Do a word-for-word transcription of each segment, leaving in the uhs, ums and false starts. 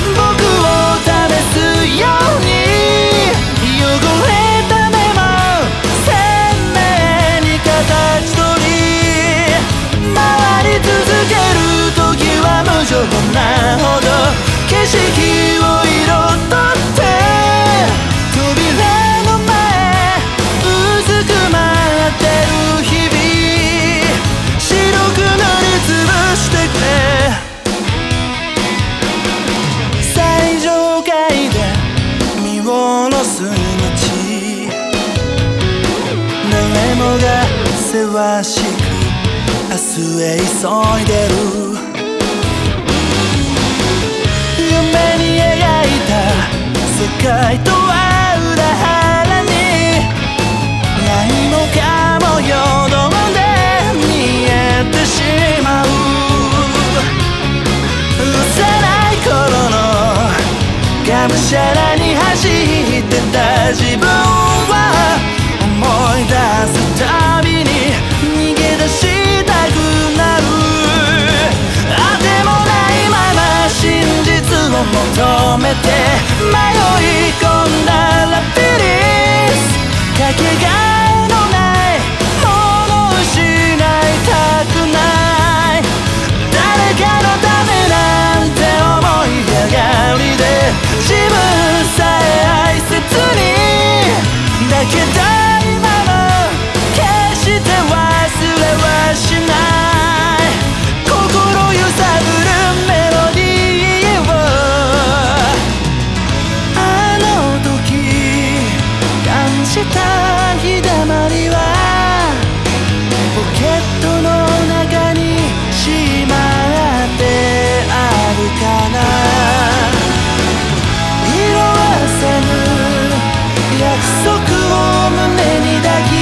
僕を試すように汚れた目も鮮明に形取り回り続ける時は無情なほど景色を彩って扉の前うずくまってる日々白く塗りつぶしてくれ最上階で見下ろす街誰もがせわしく明日へ急いでる夢に描いた世界とは裏腹に何もかもよどんで見えてしまう幼い頃のがむしゃらに走ってた自分は思い出すたびに逃げ出したくなるあてもないまま真実を求めて迷い込んだラビリンスかけがえのないものを失いたくない誰かのためなんて思い上がりで自分さえ愛せずにだけど今も決して忘れはしない心揺さぶるメロディーをあの時感じた日だまりはポケットの中にしまってあるかな色あせぬ約束を胸に抱き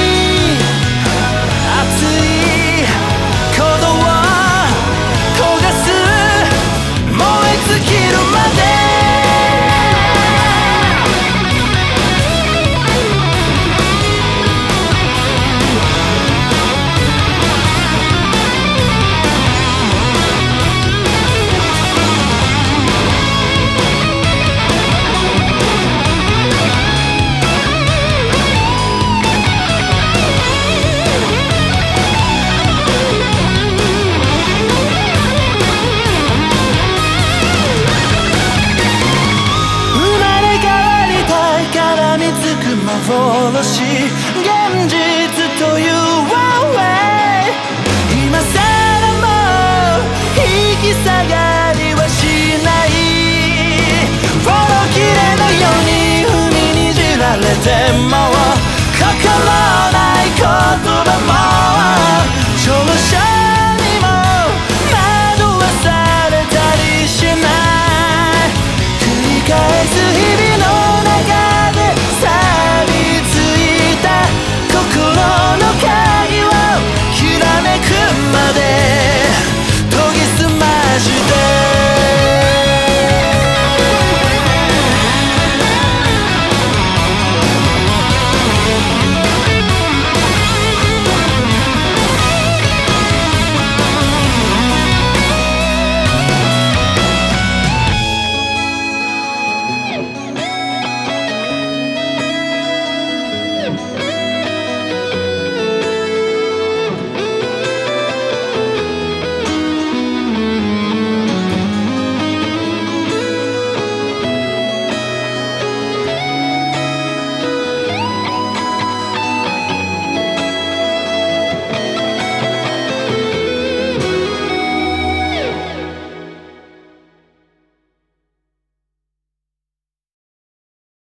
熱い鼓動を焦がす燃え尽きるまで幻現実